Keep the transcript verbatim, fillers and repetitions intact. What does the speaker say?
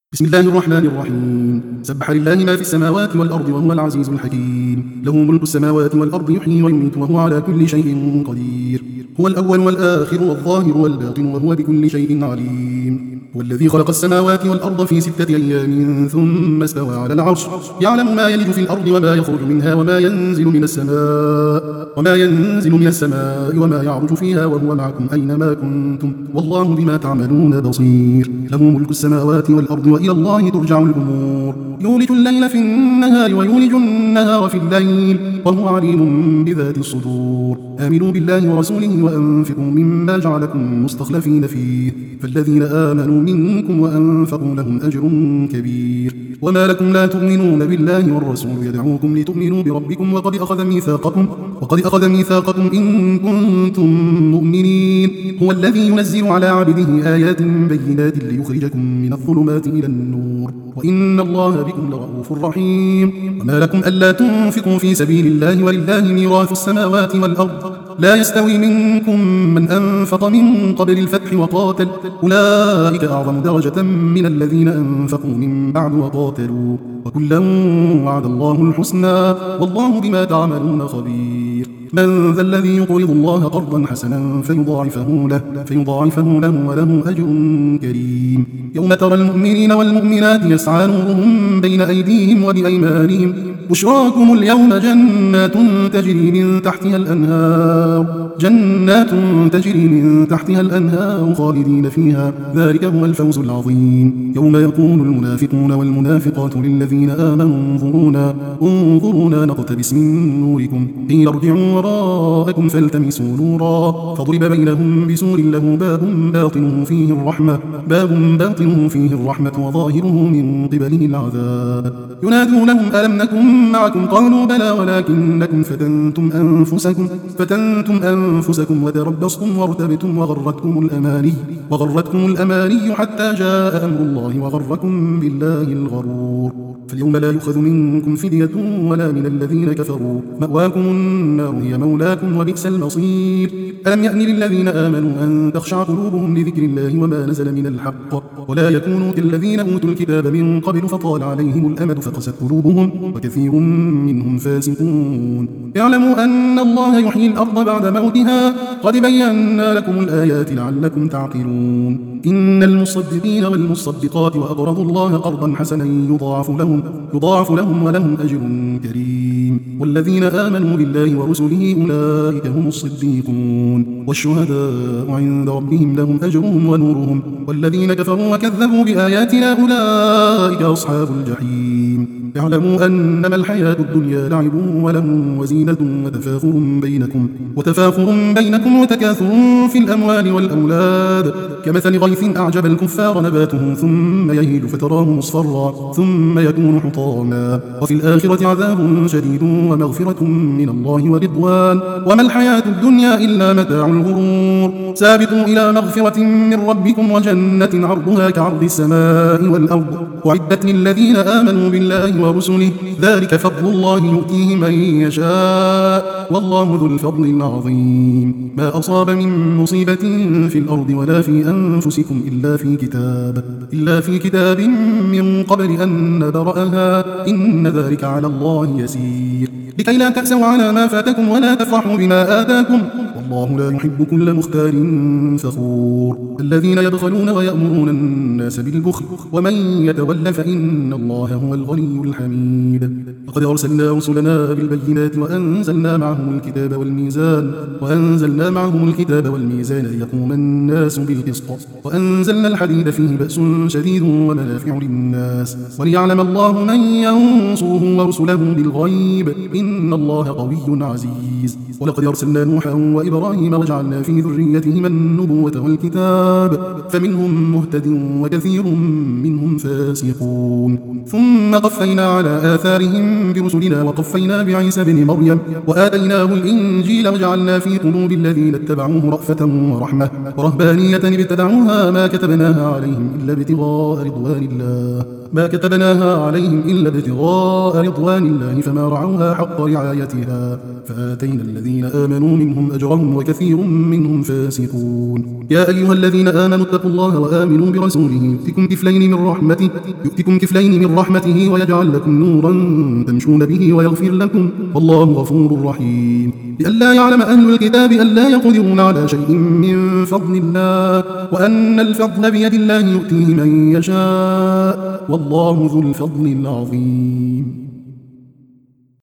بسم الله الرحمن الرحيم. سبح لله ما في السماوات والأرض وهو العزيز الحكيم. له ملك السماوات والأرض يحيي ويميت وهو على كل شيء قدير. هو الأول والآخر والظاهر والباطن وهو بكل شيء عليم. هو الذي خلق السماوات والأرض في ستة أيام ثم استوى على العرش يعلم ما يلج في الأرض وما يخرج منها وما ينزل من السماء وما ينزل من السماء وما يعرج فيها وهو معكم أينما كنتم والله بما تعملون بصير. له ملك السماوات والأرض وإلى الله ترجع الأمور. يولج الليل في النهار ويولج النهار في الليل وهو عليم بذات الصدور. آمنوا بالله ورسوله وأنفقوا مما جعلكم مستخلفين فيه فالذين آمنوا منكم وأنفقوا لهم أجر كبير. وما لكم لا تؤمنون بالله والرسول يدعوكم لتؤمنوا بربكم وقد أخذ ميثاقكم وقد أخذ ميثاقكم إن كنتم مؤمنين. هو الذي ينزل على عبده آيات بينات ليخرجكم من الظلمات إلى النور وإن الله بكم لرؤوف رحيم. وما لكم ألا تنفقوا في سبيل الله ولله ميراث السماوات والأرض لا يستوي منكم من أنفق من قبل الفتح وقاتل أولئك أعظم درجة من الذين أنفقوا من بعد وقاتلوا وكلا وعد الله الحسنى والله بما تعملون خبير. من ذا الذي يقرض الله قرضا حسنا فيضاعفه له, فيضاعفه له وله أجر كريم. يوم ترى المؤمنين والمؤمنات يسعى نورهم بين أيديهم وبأيمانهم بشراكم اليوم جنات تجري من تحتها الأنهار جنات تجري من تحتها الأنهار خالدين فيها ذلك هو الفوز العظيم. يوم يقول المنافقون والمنافقات للذين آمنوا انظرونا انظرونا نقتبس من نوركم قيل ارجعوا وراءكم فالتمسوا نورا فضرب بينهم بسور له باب باطنه فيه الرحمة باب باطنه فيه الرحمة وظاهره من قبله العذاب. ينادونهم ألم نكن معكم قالوا بلى ولكنكم فتنتم أنفسكم فتنتم أنفسكم وتربصتم وارتبتم وغرتكم الأماني وغرتكم الأماني حتى جاء أمر الله وغركم بالله الغرور. فاليوم لا يؤخذ منكم فدية ولا من الذين كفروا مأواكم النار هي مولاكم وبئس المصير. ألم يأن للذين آمنوا أن تخشع قلوبهم لذكر الله وما نزل من الحق ولا يكونوا كالذين أوتوا الكتاب من قبل فطال عليهم الأمد فقست قلوبهم وكثير منهم فاسقون. اعلموا أن الله يحيي الأرض بعد موتها قد بينا لكم الآيات لعلكم تعقلون. إن المصدقين والمصدقات وأقرضوا الله قرضا حسنا يضاعف لهم يضاعف لهم ولهم أجر كريم. والذين آمنوا بالله ورسله أولئك هم الصديقون والشهداء عند ربهم لهم أجرهم ونورهم والذين كفروا وكذبوا بآياتنا أولئك أصحاب الجحيم. اعلموا أنما الحياة الدنيا لعب ولهو وزينة وتفاخر بينكم وتفاخر بينكم وتكاثر في الأموال والأولاد كمثل غيث أعجب الكفار نباته ثم يهيج فتراه مصفرا ثم يكون حطاما وفي الآخرة عذاب شديد ومغفرة من الله ورضوان وما الحياة الدنيا إلا متاع الغرور. سابقوا إلى مغفرة من ربكم وجنة عرضها كعرض السماء والأرض وعدت للذين آمنوا بالله ورسله ذلك فضل الله يؤتيه من يشاء والله ذو الفضل العظيم. ما أصاب من مصيبة في الأرض ولا في أنفسكم إلا في كتاب إلا في كتاب من قبل أن نبرأها إن ذلك على الله يسير. لكي لا تأسوا على ما فاتكم ولا تفرحوا بما آتاكم والله لا يحب كل مختال فخور. الذين يبخلون ويأمرون الناس بالبخل ومن يتول فإن الله هو الغني الحميد. لقد أرسلنا رسلنا بالبينات وأنزلنا معهم الكتاب والميزان وأنزلنا معهم الكتاب والميزان ليقوم الناس بالقسط وأنزلنا الحديد فيه بأس شديد ومنافع للناس وليعلم الله من ينصره ورسله بالغيب إن الله قوي عزيز. ولقد أرسلنا نوحا وإبراهيم وجعلنا في ذريتهما النبوة والكتاب فمنهم مهتد وكثير منهم فاسقون. ثم قفينا على آثارهم برسلنا وقفينا بعيسى بن مريم وآتيناه الإنجيل وجعلنا في قلوب الذين اتبعوه رأفة ورحمة ورهبانية ابتدعوها ما كتبناها عليهم إلا ابتغاء رضوان الله ما كتبناها عليهم إلا ابتغاء رضوان الله فما رعوها حق رعايتها فآتينا الذين آمنوا منهم أجرهم وكثير منهم فاسقون. يا أيها الذين آمنوا اتقوا الله وآمنوا برسوله يؤتكم كفلين من رحمته يؤتكم كفلين من رحمته ويجعل لكم نورا تمشون به ويغفر لكم والله غفور رحيم. لئلا يعلم أهل الكتاب ألا يقدرون على شيء من فضل الله وأن الفضل بيد الله يؤتيه من يشاء والله ذو الفضل العظيم.